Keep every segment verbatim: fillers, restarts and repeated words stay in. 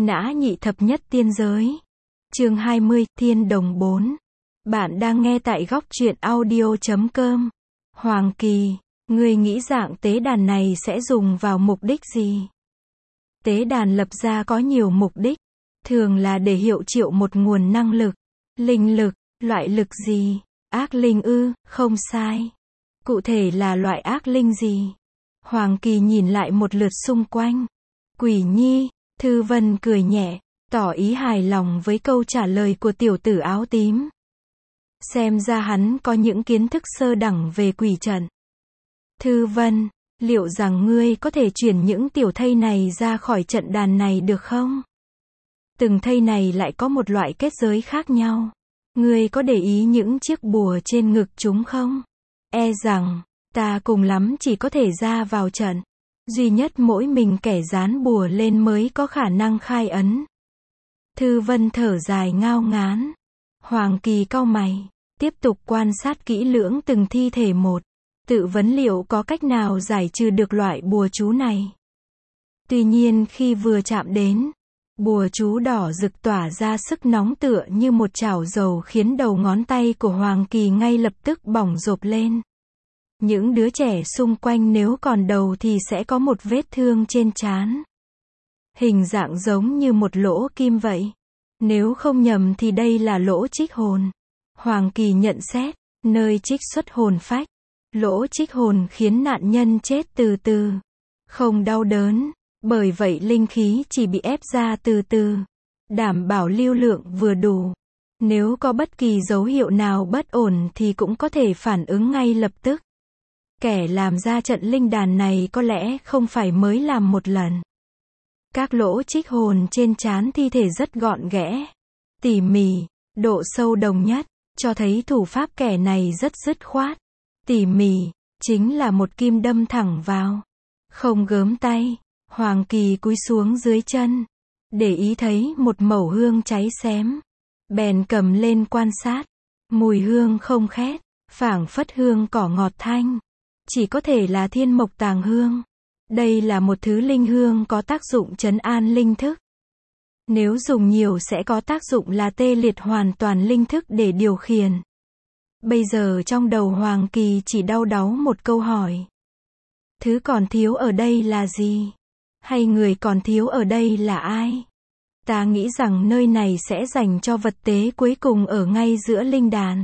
Nã nhị thập nhất tiên giới. Chương hai mươi, Thiên Đồng bốn. Bạn đang nghe tại góc truyện audio chấm com. Hoàng Kỳ, ngươi nghĩ dạng tế đàn này sẽ dùng vào mục đích gì? Tế đàn lập ra có nhiều mục đích, thường là để hiệu triệu một nguồn năng lực, linh lực, loại lực gì? Ác linh ư? Không sai. Cụ thể là loại ác linh gì? Hoàng Kỳ nhìn lại một lượt xung quanh. Quỷ Nhi, Thư Vân cười nhẹ, tỏ ý hài lòng với câu trả lời của tiểu tử áo tím. Xem ra hắn có những kiến thức sơ đẳng về quỷ trận. Thư Vân, liệu rằng ngươi có thể chuyển những tiểu thây này ra khỏi trận đàn này được không? Từng thây này lại có một loại kết giới khác nhau. Ngươi có để ý những chiếc bùa trên ngực chúng không? E rằng, ta cùng lắm chỉ có thể ra vào trận. Duy nhất mỗi mình kẻ dán bùa lên mới có khả năng khai ấn. Thư Vân thở dài ngao ngán. Hoàng Kỳ cau mày, tiếp tục quan sát kỹ lưỡng từng thi thể một, tự vấn liệu có cách nào giải trừ được loại bùa chú này. Tuy nhiên khi vừa chạm đến, bùa chú đỏ rực tỏa ra sức nóng tựa như một chảo dầu khiến đầu ngón tay của Hoàng Kỳ ngay lập tức bỏng rộp lên. Những đứa trẻ xung quanh nếu còn đầu thì sẽ có một vết thương trên trán. Hình dạng giống như một lỗ kim vậy. Nếu không nhầm thì đây là lỗ trích hồn. Hoàng Kỳ nhận xét, nơi trích xuất hồn phách. Lỗ trích hồn khiến nạn nhân chết từ từ, không đau đớn, bởi vậy linh khí chỉ bị ép ra từ từ, đảm bảo lưu lượng vừa đủ. Nếu có bất kỳ dấu hiệu nào bất ổn thì cũng có thể phản ứng ngay lập tức. Kẻ làm ra trận linh đàn này có lẽ không phải mới làm một lần. Các lỗ trích hồn trên trán thi thể rất gọn ghẽ, tỉ mỉ, độ sâu đồng nhất, cho thấy thủ pháp kẻ này rất dứt khoát. Tỉ mỉ, chính là một kim đâm thẳng vào. Không gớm tay, Hoàng Kỳ cúi xuống dưới chân, để ý thấy một mẩu hương cháy xém. Bèn cầm lên quan sát, mùi hương không khét, phảng phất hương cỏ ngọt thanh. Chỉ có thể là thiên mộc tàng hương. Đây là một thứ linh hương có tác dụng trấn an linh thức. Nếu dùng nhiều sẽ có tác dụng là tê liệt hoàn toàn linh thức để điều khiển. Bây giờ trong đầu Hoàng Kỳ chỉ đau đáu một câu hỏi. Thứ còn thiếu ở đây là gì? Hay người còn thiếu ở đây là ai? Ta nghĩ rằng nơi này sẽ dành cho vật tế cuối cùng ở ngay giữa linh đàn.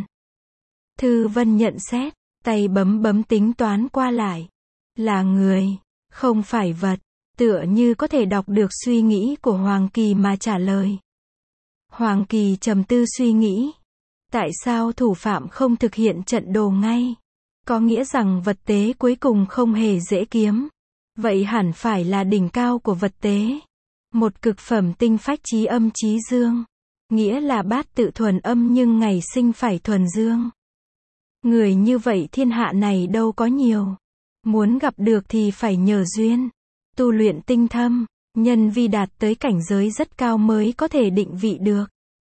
Thư Vân nhận xét, tay bấm bấm tính toán qua lại. Là người, không phải vật, tựa như có thể đọc được suy nghĩ của Hoàng Kỳ mà trả lời. Hoàng Kỳ trầm tư suy nghĩ. Tại sao thủ phạm không thực hiện trận đồ ngay? Có nghĩa rằng vật tế cuối cùng không hề dễ kiếm. Vậy hẳn phải là đỉnh cao của vật tế. Một cực phẩm tinh phách chí âm chí dương. Nghĩa là bát tự thuần âm nhưng ngày sinh phải thuần dương. Người như vậy thiên hạ này đâu có nhiều. Muốn gặp được thì phải nhờ duyên. Tu luyện tinh thâm, nhân vi đạt tới cảnh giới rất cao mới có thể định vị được.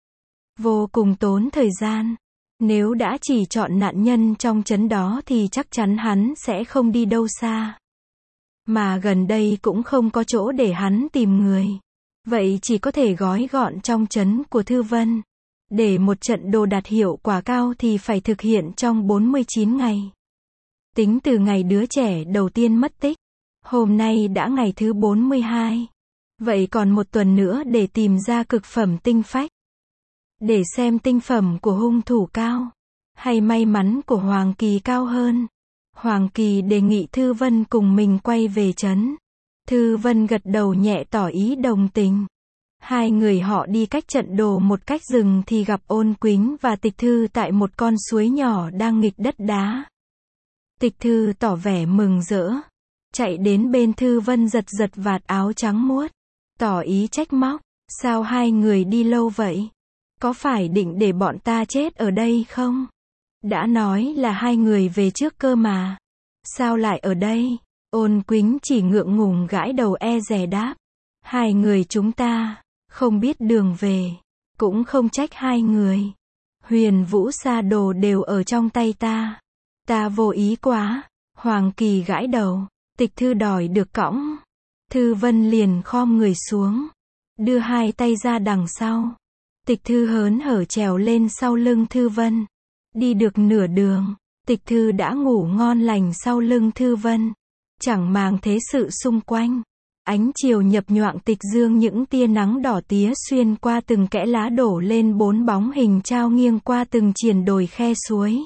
Vô cùng tốn thời gian. Nếu đã chỉ chọn nạn nhân trong trấn đó thì chắc chắn hắn sẽ không đi đâu xa. Mà gần đây cũng không có chỗ để hắn tìm người. Vậy chỉ có thể gói gọn trong trấn của Thư Vân. Để một trận đồ đạt hiệu quả cao thì phải thực hiện trong bốn mươi chín ngày. Tính từ ngày đứa trẻ đầu tiên mất tích. Hôm nay đã ngày thứ bốn mươi hai. Vậy còn một tuần nữa để tìm ra cực phẩm tinh phách. Để xem tinh phẩm của hung thủ cao, hay may mắn của Hoàng Kỳ cao hơn. Hoàng Kỳ đề nghị Thư Vân cùng mình quay về trấn. Thư Vân gật đầu nhẹ tỏ ý đồng tình. Hai người họ đi cách trận đồ một cách rừng thì gặp Ôn Quýnh và Tịch Thư tại một con suối nhỏ đang nghịch đất đá. Tịch Thư tỏ vẻ mừng rỡ, chạy đến bên Thư Vân giật giật vạt áo trắng muốt, tỏ ý trách móc. Sao hai người đi lâu vậy? Có phải định để bọn ta chết ở đây không? Đã nói là hai người về trước cơ mà. Sao lại ở đây? Ôn Quýnh chỉ ngượng ngùng gãi đầu e dè đáp. Hai người chúng ta không biết đường về. Cũng không trách hai người. Huyền Vũ Sa Đồ đều ở trong tay ta. Ta vô ý quá. Hoàng Kỳ gãi đầu. Tịch Thư đòi được cõng. Thư Vân liền khom người xuống. đưa hai tay ra đằng sau. Tịch Thư hớn hở trèo lên sau lưng Thư Vân. Đi được nửa đường, Tịch Thư đã ngủ ngon lành sau lưng Thư Vân. Chẳng màng thế sự xung quanh. Ánh chiều nhập nhoạng tịch dương, những tia nắng đỏ tía xuyên qua từng kẽ lá đổ lên bốn bóng hình trao nghiêng qua từng triền đồi khe suối.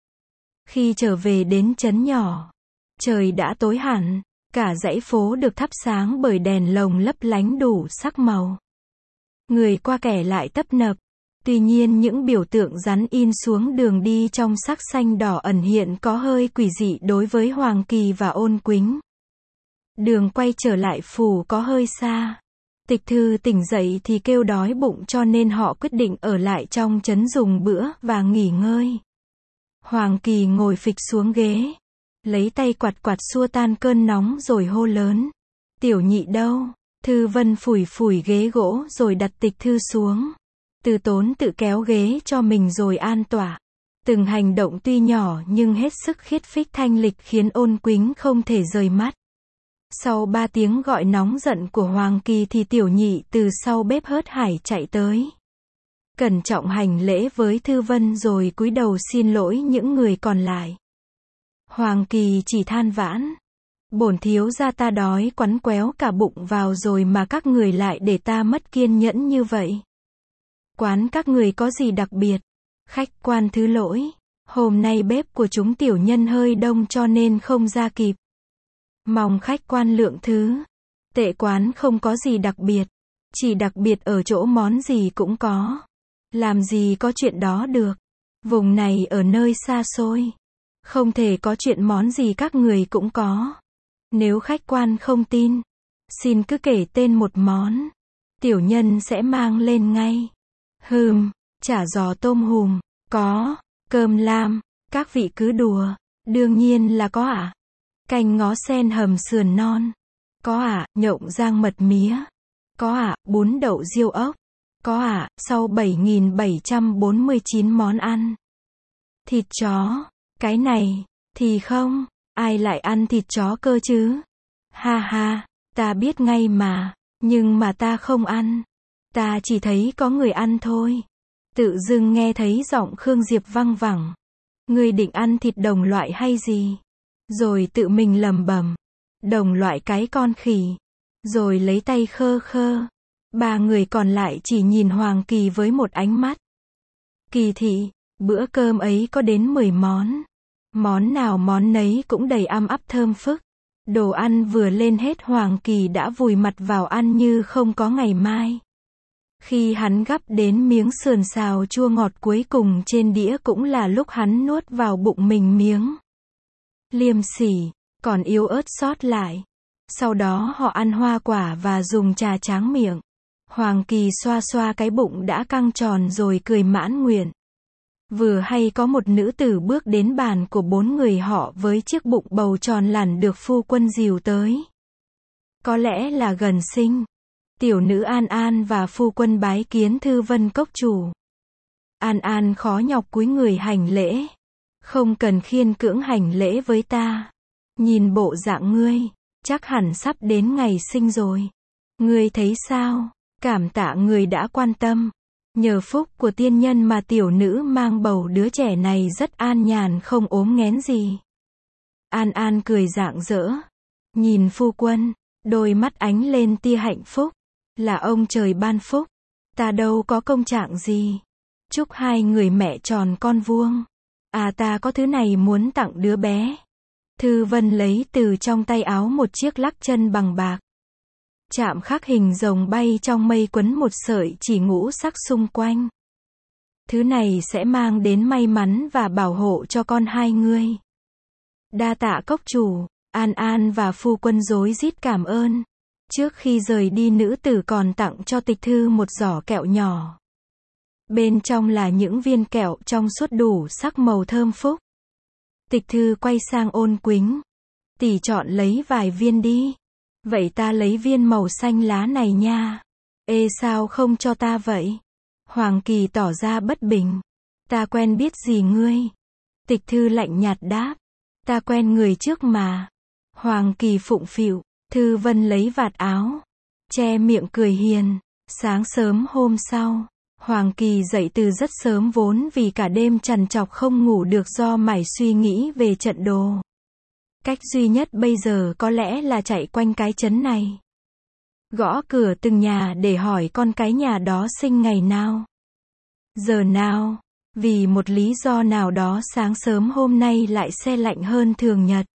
Khi trở về đến trấn nhỏ, trời đã tối hẳn, cả dãy phố được thắp sáng bởi đèn lồng lấp lánh đủ sắc màu. Người qua kẻ lại tấp nập, tuy nhiên những biểu tượng rắn in xuống đường đi trong sắc xanh đỏ ẩn hiện có hơi quỷ dị đối với Hoàng Kỳ và Ôn Quýnh. Đường quay trở lại phủ có hơi xa. Tịch Thư tỉnh dậy thì kêu đói bụng cho nên họ quyết định ở lại trong trấn dùng bữa và nghỉ ngơi. Hoàng Kỳ ngồi phịch xuống ghế, lấy tay quạt quạt xua tan cơn nóng rồi hô lớn. Tiểu Nhị đâu? Thư Vân phủi phủi ghế gỗ rồi đặt Tịch Thư xuống. Từ Tốn tự kéo ghế cho mình rồi an tọa. Từng hành động tuy nhỏ nhưng hết sức khiết phích thanh lịch khiến Ôn Quýnh không thể rời mắt. Sau ba tiếng gọi nóng giận của Hoàng Kỳ thì Tiểu Nhị từ sau bếp hớt hải chạy tới. Cẩn trọng hành lễ với Thư Vân rồi cúi đầu xin lỗi những người còn lại. Hoàng Kỳ chỉ than vãn. Bổn thiếu gia ta đói quắn quéo cả bụng vào rồi mà các người lại để ta mất kiên nhẫn như vậy. Quán các người có gì đặc biệt? Khách quan thứ lỗi. Hôm nay bếp của chúng tiểu nhân hơi đông cho nên không ra kịp. Mong khách quan lượng thứ. Tệ quán không có gì đặc biệt. Chỉ đặc biệt ở chỗ món gì cũng có. Làm gì có chuyện đó được. Vùng này ở nơi xa xôi. Không thể có chuyện món gì các người cũng có. Nếu khách quan không tin, xin cứ kể tên một món. Tiểu nhân sẽ mang lên ngay. Hừm, chả giò tôm hùm, có. Cơm lam, các vị cứ đùa. Đương nhiên là có ạ. À. Canh ngó sen hầm sườn non. Có ạ. À. Nhộng rang mật mía. Có ạ. À. Bún đậu riêu ốc. Có ạ. À. Sau bảy nghìn bảy trăm bốn mươi chín món ăn. Thịt chó. Cái này, thì không. Ai lại ăn thịt chó cơ chứ? Ha ha, ta biết ngay mà. Nhưng mà ta không ăn. Ta chỉ thấy có người ăn thôi. Tự dưng nghe thấy giọng Khương Diệp văng vẳng. Ngươi định ăn thịt đồng loại hay gì? Rồi tự mình lẩm bẩm. Đồng loại cái con khỉ. Rồi lấy tay khơ khơ. Ba người còn lại chỉ nhìn Hoàng Kỳ với một ánh mắt. Kỳ thị, bữa cơm ấy có đến mười món. Món nào món nấy cũng đầy âm ắp thơm phức. Đồ ăn vừa lên hết Hoàng Kỳ đã vùi mặt vào ăn như không có ngày mai. Khi hắn gắp đến miếng sườn xào chua ngọt cuối cùng trên đĩa cũng là lúc hắn nuốt vào bụng mình miếng. Liêm sỉ, còn yếu ớt sót lại. Sau đó họ ăn hoa quả và dùng trà tráng miệng. Hoàng Kỳ xoa xoa cái bụng đã căng tròn rồi cười mãn nguyện. Vừa hay có một nữ tử bước đến bàn của bốn người họ với chiếc bụng bầu tròn lẳn được phu quân dìu tới. Có lẽ là gần sinh. Tiểu nữ An An và phu quân bái kiến Thư Vân cốc chủ. An An khó nhọc cúi người hành lễ. Không cần khiên cưỡng hành lễ với ta. Nhìn bộ dạng ngươi, chắc hẳn sắp đến ngày sinh rồi. Ngươi thấy sao? Cảm tạ người đã quan tâm. Nhờ phúc của tiên nhân mà tiểu nữ mang bầu đứa trẻ này rất an nhàn không ốm nghén gì. An An cười rạng rỡ. Nhìn phu quân, đôi mắt ánh lên tia hạnh phúc. Là ông trời ban phúc. Ta đâu có công trạng gì. Chúc hai người mẹ tròn con vuông. À ta có thứ này muốn tặng đứa bé. Thư Vân lấy từ trong tay áo một chiếc lắc chân bằng bạc. Chạm khắc hình rồng bay trong mây quấn một sợi chỉ ngũ sắc xung quanh. Thứ này sẽ mang đến may mắn và bảo hộ cho con hai ngươi. Đa tạ cốc chủ. An An và phu quân rối rít cảm ơn. Trước khi rời đi nữ tử còn tặng cho Tịch Thư một giỏ kẹo nhỏ. Bên trong là những viên kẹo trong suốt đủ sắc màu thơm phúc. Tịch Thư quay sang Ôn Quýnh. Tỷ chọn lấy vài viên đi. Vậy ta lấy viên màu xanh lá này nha. Ê sao không cho ta vậy? Hoàng Kỳ tỏ ra bất bình. Ta quen biết gì ngươi? Tịch Thư lạnh nhạt đáp. Ta quen người trước mà. Hoàng Kỳ phụng phịu. Thư Vân lấy vạt áo. Che miệng cười hiền. Sáng sớm hôm sau, Hoàng Kỳ dậy từ rất sớm vốn vì cả đêm trằn trọc không ngủ được do mải suy nghĩ về trận đồ. Cách duy nhất bây giờ có lẽ là chạy quanh cái trấn này. Gõ cửa từng nhà để hỏi con cái nhà đó sinh ngày nào, giờ nào. Vì một lý do nào đó sáng sớm hôm nay lại se lạnh hơn thường nhật.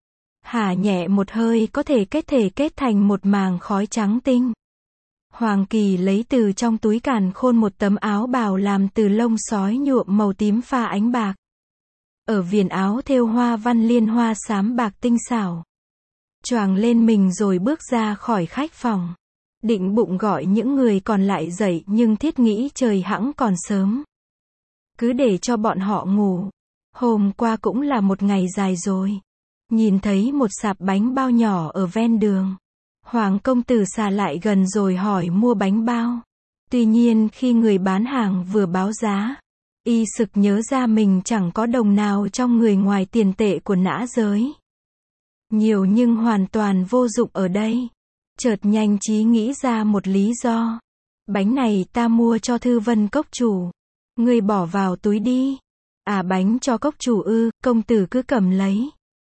Hả nhẹ một hơi có thể kết thể kết thành một màng khói trắng tinh. Hoàng Kỳ lấy từ trong túi càn khôn một tấm áo bào làm từ lông sói nhuộm màu tím pha ánh bạc. Ở viền áo thêu hoa văn liên hoa xám bạc tinh xảo. Choàng lên mình rồi bước ra khỏi khách phòng. Định bụng gọi những người còn lại dậy nhưng thiết nghĩ trời hẵng còn sớm. Cứ để cho bọn họ ngủ. Hôm qua cũng là một ngày dài rồi. Nhìn thấy một sạp bánh bao nhỏ ở ven đường. Hoàng công tử xà lại gần rồi hỏi mua bánh bao. Tuy nhiên khi người bán hàng vừa báo giá, y sực nhớ ra mình chẳng có đồng nào trong người ngoài tiền tệ của nã giới. Nhiều nhưng hoàn toàn vô dụng ở đây. Chợt nhanh trí nghĩ ra một lý do. Bánh này ta mua cho Thư Vân cốc chủ. Ngươi bỏ vào túi đi. À bánh cho cốc chủ ư, công tử cứ cầm lấy.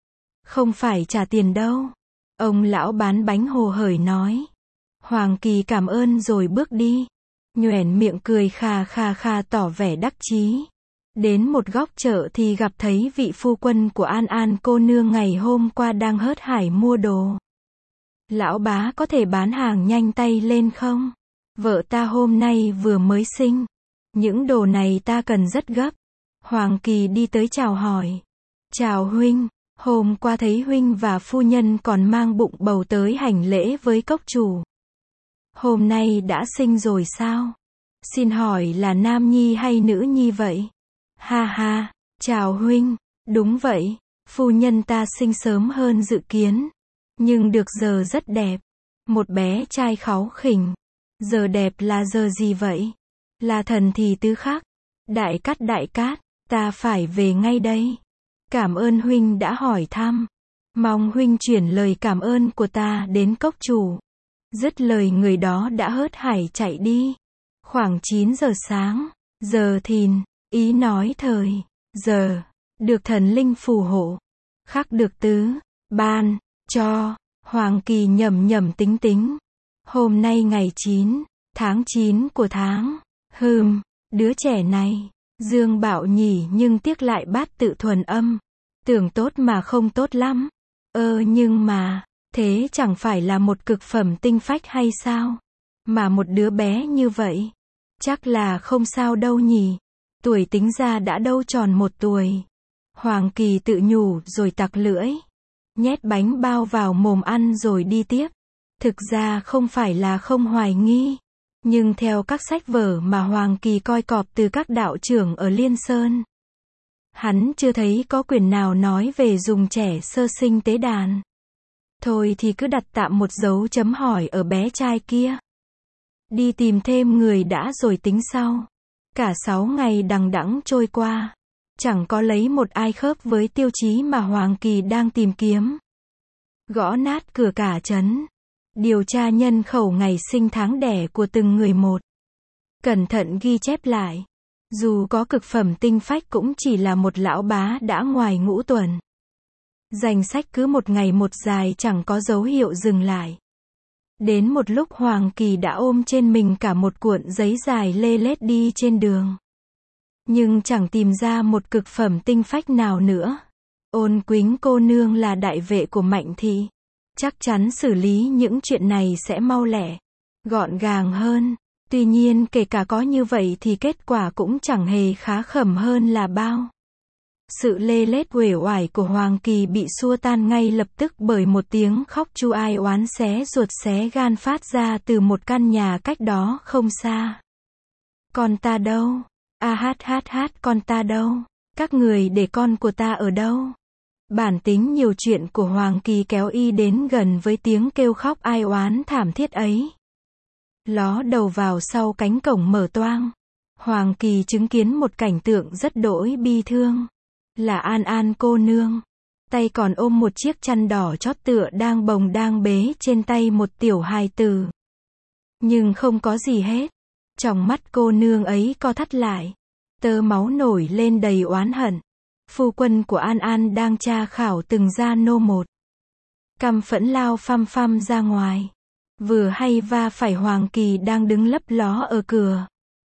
Không phải trả tiền đâu. Ông lão bán bánh hồ hởi nói. Hoàng Kỳ cảm ơn rồi bước đi. Nhoẻn miệng cười kha kha kha tỏ vẻ đắc chí. Đến một góc chợ thì gặp thấy vị phu quân của An An cô nương ngày hôm qua đang hớt hải mua đồ. Lão bá có thể bán hàng nhanh tay lên không? Vợ ta hôm nay vừa mới sinh. Những đồ này ta cần rất gấp. Hoàng Kỳ đi tới chào hỏi. Chào huynh, hôm qua thấy huynh và phu nhân còn mang bụng bầu tới hành lễ với cốc chủ. Hôm nay đã sinh rồi sao? Xin hỏi là nam nhi hay nữ nhi vậy? Ha ha, chào huynh, đúng vậy, phu nhân ta sinh sớm hơn dự kiến. Nhưng được giờ rất đẹp. Một bé trai kháu khỉnh. Giờ đẹp là giờ gì vậy? Là thần thì tứ khắc. Đại cát đại cát, ta phải về ngay đây. Cảm ơn huynh đã hỏi thăm. Mong huynh chuyển lời cảm ơn của ta đến cốc chủ. Dứt lời người đó đã hớt hải chạy đi. Khoảng chín giờ sáng, giờ thìn, ý nói thời, giờ, được thần linh phù hộ. Khắc được tứ, ban, cho, Hoàng Kỳ nhẩm nhẩm tính tính. Hôm nay ngày chín, tháng chín của tháng, hừm, đứa trẻ này, Dương Bảo nhỉ nhưng tiếc lại bát tự thuần âm. Tưởng tốt mà không tốt lắm. Ơ nhưng mà, thế chẳng phải là một cực phẩm tinh phách hay sao? Mà một đứa bé như vậy, chắc là không sao đâu nhỉ. Tuổi tính ra đã đâu tròn một tuổi. Hoàng Kỳ tự nhủ rồi tặc lưỡi. Nhét bánh bao vào mồm ăn rồi đi tiếp. Thực ra không phải là không hoài nghi. Nhưng theo các sách vở mà Hoàng Kỳ coi cọp từ các đạo trưởng ở Liên Sơn, hắn chưa thấy có quyển nào nói về dùng trẻ sơ sinh tế đàn. Thôi thì cứ đặt tạm một dấu chấm hỏi ở bé trai kia. Đi tìm thêm người đã rồi tính sau. Cả sáu ngày đằng đẵng trôi qua. Chẳng có lấy một ai khớp với tiêu chí mà Hoàng Kỳ đang tìm kiếm. Gõ nát cửa cả trấn. Điều tra nhân khẩu ngày sinh tháng đẻ của từng người một. Cẩn thận ghi chép lại. Dù có cực phẩm tinh phách cũng chỉ là một lão bá đã ngoài ngũ tuần. Danh sách cứ một ngày một dài chẳng có dấu hiệu dừng lại. Đến một lúc Hoàng Kỳ đã ôm trên mình cả một cuộn giấy dài lê lết đi trên đường. Nhưng chẳng tìm ra một cực phẩm tinh phách nào nữa. Ôn Quýnh cô nương là đại vệ của Mạnh thị. Chắc chắn xử lý những chuyện này sẽ mau lẹ, gọn gàng hơn. Tuy nhiên kể cả có như vậy thì kết quả cũng chẳng hề khá khẩm hơn là bao. Sự lê lết uể oải của Hoàng Kỳ bị xua tan ngay lập tức bởi một tiếng khóc chu ai oán xé ruột xé gan phát ra từ một căn nhà cách đó không xa. Con ta đâu? A hát hát hát con ta đâu? Các người để con của ta ở đâu? Bản tính nhiều chuyện của Hoàng Kỳ kéo y đến gần với tiếng kêu khóc ai oán thảm thiết ấy. Ló đầu vào sau cánh cổng mở toang. Hoàng Kỳ chứng kiến một cảnh tượng rất đỗi bi thương. Là An An cô nương. Tay còn ôm một chiếc chăn đỏ chót tựa đang bồng đang bế trên tay một tiểu hài tử. Nhưng không có gì hết. Trong mắt cô nương ấy co thắt lại. Tơ máu nổi lên đầy oán hận. Phu quân của An An đang tra khảo từng gia nô một. Căm phẫn lao phăm phăm ra ngoài. Vừa hay va phải Hoàng Kỳ đang đứng lấp ló ở cửa.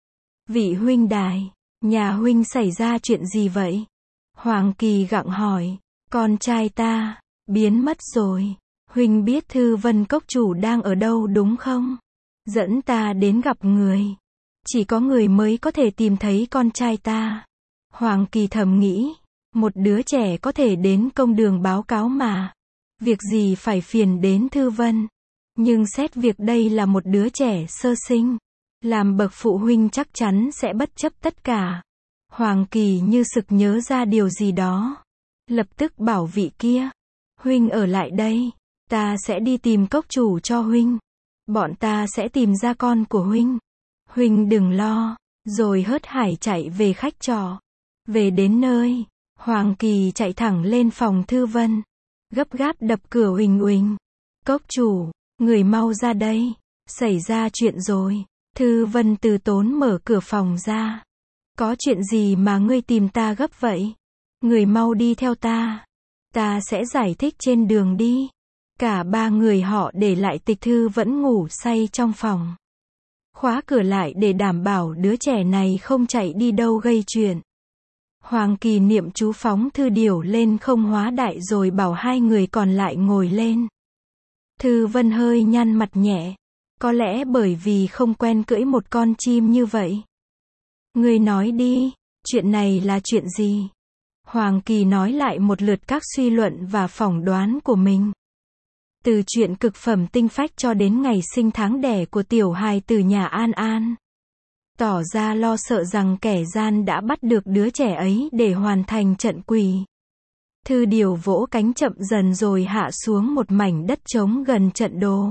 Vị huynh đài, nhà huynh xảy ra chuyện gì vậy? Hoàng Kỳ gặng hỏi. Con trai ta, biến mất rồi. Huynh biết Thư Vân Cốc chủ đang ở đâu đúng không? Dẫn ta đến gặp người. Chỉ có người mới có thể tìm thấy con trai ta. Hoàng Kỳ thầm nghĩ. Một đứa trẻ có thể đến công đường báo cáo mà. Việc gì phải phiền đến Thư Vân. Nhưng xét việc đây là một đứa trẻ sơ sinh. Làm bậc phụ huynh chắc chắn sẽ bất chấp tất cả. Hoàng Kỳ như sực nhớ ra điều gì đó. Lập tức bảo vị kia. Huynh ở lại đây. Ta sẽ đi tìm cốc chủ cho huynh. Bọn ta sẽ tìm ra con của huynh. Huynh đừng lo. Rồi hớt hải chạy về khách trọ. Về đến nơi. Hoàng Kỳ chạy thẳng lên phòng Thư Vân. Gấp gáp đập cửa uỳnh uỳnh. Cốc chủ, người mau ra đây. Xảy ra chuyện rồi. Thư Vân từ tốn mở cửa phòng ra. Có chuyện gì mà ngươi tìm ta gấp vậy? Người mau đi theo ta. Ta sẽ giải thích trên đường đi. Cả ba người họ để lại Tịch Thư vẫn ngủ say trong phòng. Khóa cửa lại để đảm bảo đứa trẻ này không chạy đi đâu gây chuyện. Hoàng Kỳ niệm chú phóng Thư Điểu lên không hóa đại rồi bảo hai người còn lại ngồi lên. Thư Vân hơi nhăn mặt nhẹ. Có lẽ bởi vì không quen cưỡi một con chim như vậy. Ngươi nói đi, chuyện này là chuyện gì? Hoàng Kỳ nói lại một lượt các suy luận và phỏng đoán của mình. Từ chuyện cực phẩm tinh phách cho đến ngày sinh tháng đẻ của tiểu hài từ nhà An An. Tỏ ra lo sợ rằng kẻ gian đã bắt được đứa trẻ ấy để hoàn thành trận quỷ. Thư Điểu vỗ cánh chậm dần rồi hạ xuống một mảnh đất trống gần trận đồ.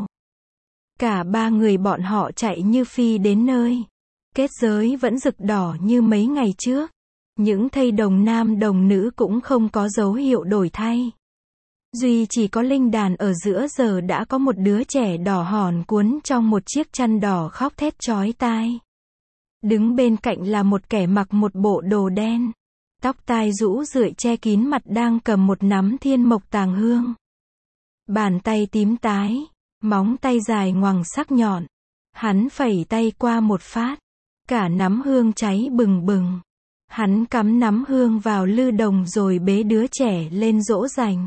Cả ba người bọn họ chạy như phi đến nơi. Kết giới vẫn rực đỏ như mấy ngày trước. Những thây đồng nam đồng nữ cũng không có dấu hiệu đổi thay. Duy chỉ có linh đàn ở giữa giờ đã có một đứa trẻ đỏ hòn cuốn trong một chiếc chăn đỏ khóc thét chói tai. Đứng bên cạnh là một kẻ mặc một bộ đồ đen. Tóc tai rũ rượi che kín mặt đang cầm một nắm thiên mộc tàng hương. Bàn tay tím tái. Móng tay dài ngoằng sắc nhọn. Hắn phẩy tay qua một phát. Cả nắm hương cháy bừng bừng. Hắn cắm nắm hương vào lư đồng rồi bế đứa trẻ lên dỗ dành.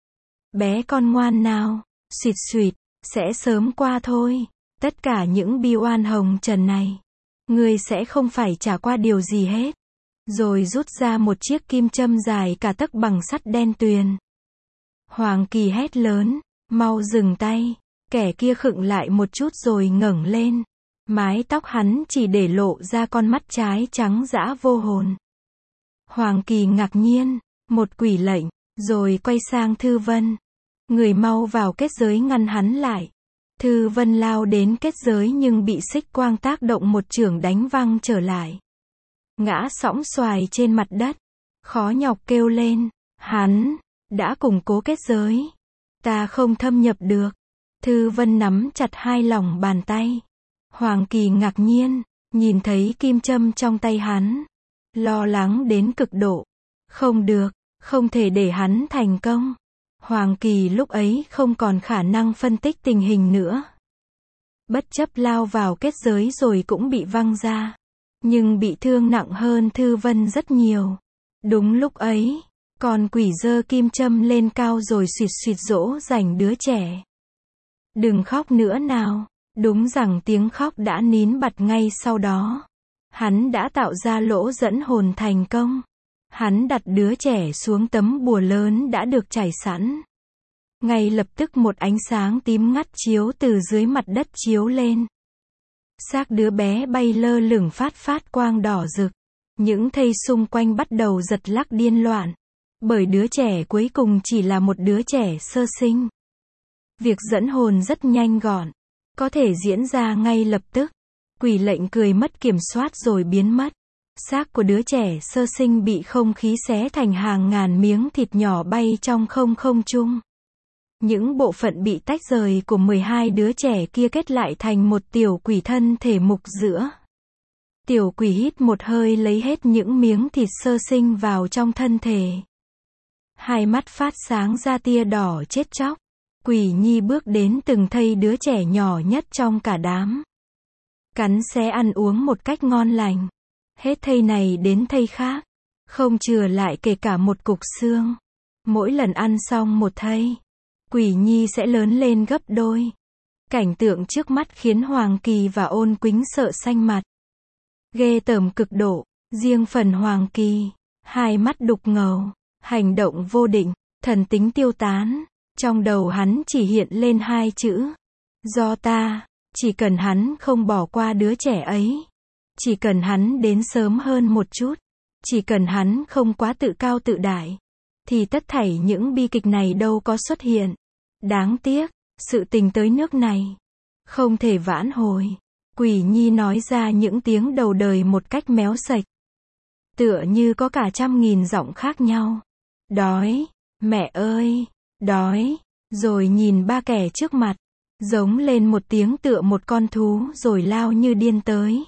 Bé con ngoan nào. Xuyệt xuyệt. Sẽ sớm qua thôi. Tất cả những bi oan hồng trần này. Ngươi sẽ không phải trả qua điều gì hết. Rồi rút ra một chiếc kim châm dài cả tấc bằng sắt đen tuyền. Hoàng Kỳ hét lớn. Mau dừng tay. Kẻ kia khựng lại một chút rồi ngẩng lên. Mái tóc hắn chỉ để lộ ra con mắt trái trắng dã vô hồn. Hoàng Kỳ ngạc nhiên. Một quỷ lệnh. Rồi quay sang Thư Vân. Người mau vào kết giới ngăn hắn lại. Thư Vân lao đến kết giới nhưng bị xích quang tác động một chưởng đánh văng trở lại. Ngã sõng xoài trên mặt đất. Khó nhọc kêu lên. Hắn đã củng cố kết giới. Ta không thâm nhập được. Thư Vân nắm chặt hai lòng bàn tay. Hoàng Kỳ ngạc nhiên. Nhìn thấy kim châm trong tay hắn. Lo lắng đến cực độ. Không được. Không thể để hắn thành công. Hoàng Kỳ lúc ấy không còn khả năng phân tích tình hình nữa. Bất chấp lao vào kết giới rồi cũng bị văng ra. Nhưng bị thương nặng hơn Thư Vân rất nhiều. Đúng lúc ấy, con quỷ giơ kim châm lên cao rồi xuyệt xuyệt dỗ dành đứa trẻ. Đừng khóc nữa nào. Đúng rằng tiếng khóc đã nín bặt ngay sau đó. Hắn đã tạo ra lỗ dẫn hồn thành công. Hắn đặt đứa trẻ xuống tấm bùa lớn đã được trải sẵn. Ngay lập tức một ánh sáng tím ngắt chiếu từ dưới mặt đất chiếu lên. Xác đứa bé bay lơ lửng phát phát quang đỏ rực. Những thây xung quanh bắt đầu giật lắc điên loạn. Bởi đứa trẻ cuối cùng chỉ là một đứa trẻ sơ sinh. Việc dẫn hồn rất nhanh gọn. Có thể diễn ra ngay lập tức. Quỷ lệnh cười mất kiểm soát rồi biến mất. Xác của đứa trẻ sơ sinh bị không khí xé thành hàng ngàn miếng thịt nhỏ bay trong không không trung. Những bộ phận bị tách rời của mười hai đứa trẻ kia kết lại thành một tiểu quỷ thân thể mục giữa. Tiểu quỷ hít một hơi lấy hết những miếng thịt sơ sinh vào trong thân thể. Hai mắt phát sáng ra tia đỏ chết chóc. Quỷ nhi bước đến từng thây đứa trẻ nhỏ nhất trong cả đám. Cắn xé ăn uống một cách ngon lành. Hết thây này đến thây khác. Không chừa lại kể cả một cục xương. Mỗi lần ăn xong một thây, quỷ nhi sẽ lớn lên gấp đôi. Cảnh tượng trước mắt khiến Hoàng Kỳ và Ôn Quýnh sợ xanh mặt. Ghê tởm cực độ. Riêng phần Hoàng Kỳ, hai mắt đục ngầu, hành động vô định, thần tính tiêu tán. Trong đầu hắn chỉ hiện lên hai chữ. Do ta. Chỉ cần hắn không bỏ qua đứa trẻ ấy. Chỉ cần hắn đến sớm hơn một chút. Chỉ cần hắn không quá tự cao tự đại. Thì tất thảy những bi kịch này đâu có xuất hiện. Đáng tiếc, sự tình tới nước này. Không thể vãn hồi. Quỷ nhi nói ra những tiếng đầu đời một cách méo sạch. Tựa như có cả trăm nghìn giọng khác nhau. Đói, mẹ ơi, đói. Rồi nhìn ba kẻ trước mặt. Giống lên một tiếng tựa một con thú rồi lao như điên tới.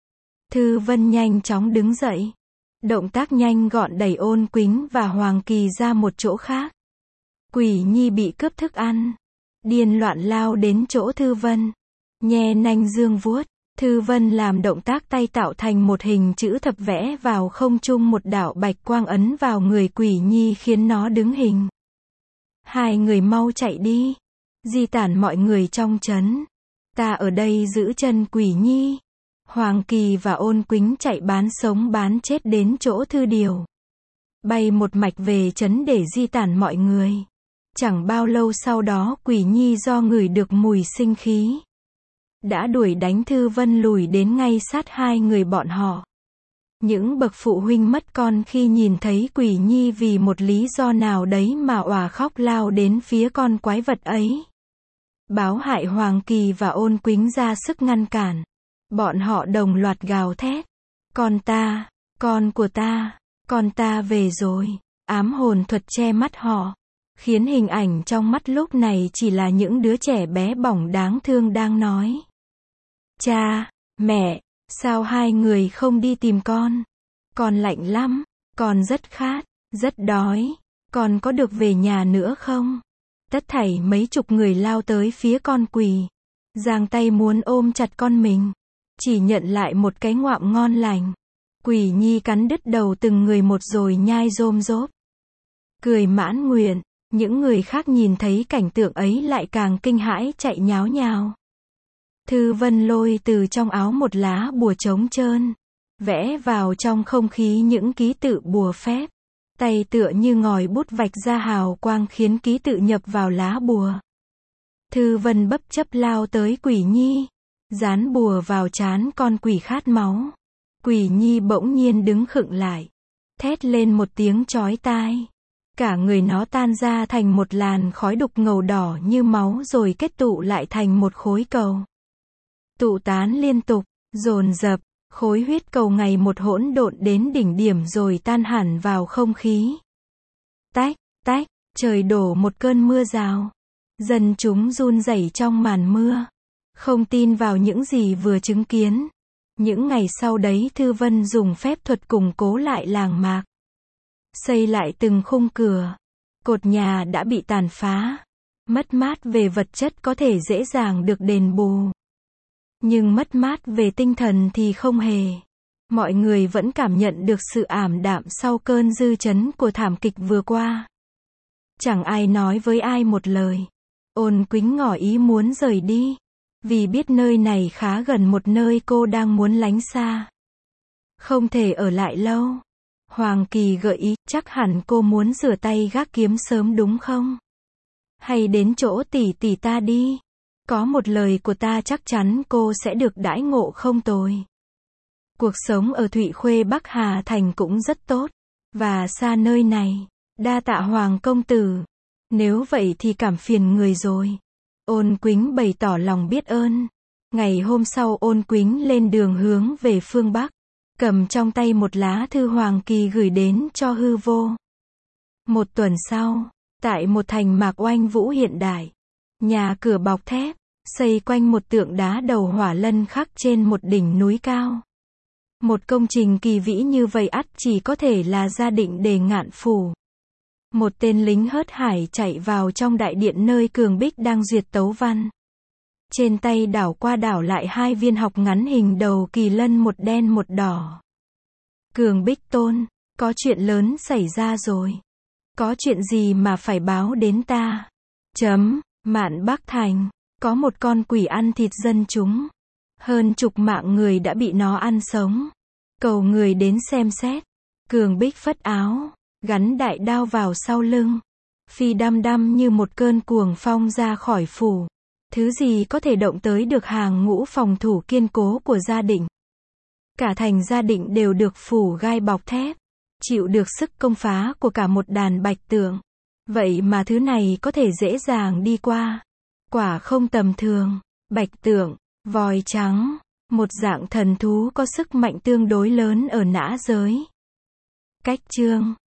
Thư Vân nhanh chóng đứng dậy. Động tác nhanh gọn đẩy Ôn Quýnh và Hoàng Kỳ ra một chỗ khác. Quỷ nhi bị cướp thức ăn. Điên loạn lao đến chỗ Thư Vân. Nhe nanh dương vuốt. Thư Vân làm động tác tay tạo thành một hình chữ thập vẽ vào không trung một đạo bạch quang ấn vào người quỷ nhi khiến nó đứng hình. Hai người mau chạy đi. Di tản mọi người trong trấn. Ta ở đây giữ chân quỷ nhi. Hoàng Kỳ và Ôn Quýnh chạy bán sống bán chết đến chỗ Thư Điều. Bay một mạch về trấn để di tản mọi người. Chẳng bao lâu sau đó quỷ nhi do ngửi được mùi sinh khí. Đã đuổi đánh Thư Vân lùi đến ngay sát hai người bọn họ. Những bậc phụ huynh mất con khi nhìn thấy quỷ nhi vì một lý do nào đấy mà òa khóc lao đến phía con quái vật ấy. Báo hại Hoàng Kỳ và Ôn Quýnh ra sức ngăn cản. Bọn họ đồng loạt gào thét. Con ta, con của ta, con ta về rồi. Ám hồn thuật che mắt họ. Khiến hình ảnh trong mắt lúc này chỉ là những đứa trẻ bé bỏng đáng thương đang nói. Cha, mẹ, sao hai người không đi tìm con? Con lạnh lắm, con rất khát, rất đói. Con có được về nhà nữa không? Tất thảy mấy chục người lao tới phía con quỷ. Giang tay muốn ôm chặt con mình. Chỉ nhận lại một cái ngoạm ngon lành. Quỷ nhi cắn đứt đầu từng người một rồi nhai rôm rốp. Cười mãn nguyện. Những người khác nhìn thấy cảnh tượng ấy lại càng kinh hãi chạy nháo nhào. Thư Vân lôi từ trong áo một lá bùa trống trơn. Vẽ vào trong không khí những ký tự bùa phép. Tay tựa như ngòi bút vạch ra hào quang khiến ký tự nhập vào lá bùa. Thư Vân bấp chấp lao tới quỷ nhi. Dán bùa vào trán con quỷ khát máu. Quỷ nhi bỗng nhiên đứng khựng lại. Thét lên một tiếng chói tai. Cả người nó tan ra thành một làn khói đục ngầu đỏ như máu rồi kết tụ lại thành một khối cầu. Tụ tán liên tục, dồn dập, khối huyết cầu ngày một hỗn độn đến đỉnh điểm rồi tan hẳn vào không khí. Tách, tách, trời đổ một cơn mưa rào. Dân chúng run rẩy trong màn mưa. Không tin vào những gì vừa chứng kiến. Những ngày sau đấy Thư Vân dùng phép thuật củng cố lại làng mạc. Xây lại từng khung cửa. Cột nhà đã bị tàn phá. Mất mát về vật chất có thể dễ dàng được đền bù. Nhưng mất mát về tinh thần thì không hề. Mọi người vẫn cảm nhận được sự ảm đạm sau cơn dư chấn của thảm kịch vừa qua. Chẳng ai nói với ai một lời. Ôn Quýnh ngỏ ý muốn rời đi. Vì biết nơi này khá gần một nơi cô đang muốn lánh xa. Không thể ở lại lâu. Hoàng Kỳ gợi ý, chắc hẳn cô muốn rửa tay gác kiếm sớm đúng không? Hay đến chỗ tỷ tỷ ta đi. Có một lời của ta chắc chắn cô sẽ được đãi ngộ không tồi. Cuộc sống ở Thụy Khuê Bắc Hà Thành cũng rất tốt. Và xa nơi này. Đa tạ Hoàng công tử. Nếu vậy thì cảm phiền người rồi. Ôn Quýnh bày tỏ lòng biết ơn. Ngày hôm sau Ôn Quýnh lên đường hướng về phương Bắc. Cầm trong tay một lá thư Hoàng Kỳ gửi đến cho hư vô. Một tuần sau, Tại một thành mạc oanh vũ hiện đại, nhà cửa bọc thép, xây quanh một tượng đá đầu hỏa lân khắc trên một đỉnh núi cao. Một công trình kỳ vĩ như vậy ắt chỉ có thể là Gia Định Đề Ngạn phủ. Một tên lính hớt hải chạy vào trong đại điện nơi Cường Bích đang duyệt tấu văn. Trên tay đảo qua đảo lại hai viên học ngắn hình đầu kỳ lân, một đen một đỏ. Cường Bích tôn, có chuyện lớn xảy ra rồi. Có chuyện gì mà phải báo đến ta? Chấm, Mạn Bắc Thành, có một con quỷ ăn thịt dân chúng. Hơn chục mạng người đã bị nó ăn sống. Cầu người đến xem xét. Cường Bích phất áo, gắn đại đao vào sau lưng. Phi đăm đăm như một cơn cuồng phong ra khỏi phủ. Thứ gì có thể động tới được hàng ngũ phòng thủ kiên cố của Gia Định. Cả thành Gia Định đều được phủ gai bọc thép, chịu được sức công phá của cả một đàn bạch tượng. Vậy mà thứ này có thể dễ dàng đi qua. Quả không tầm thường. Bạch tượng, voi trắng, một dạng thần thú có sức mạnh tương đối lớn ở nã giới. Cách chương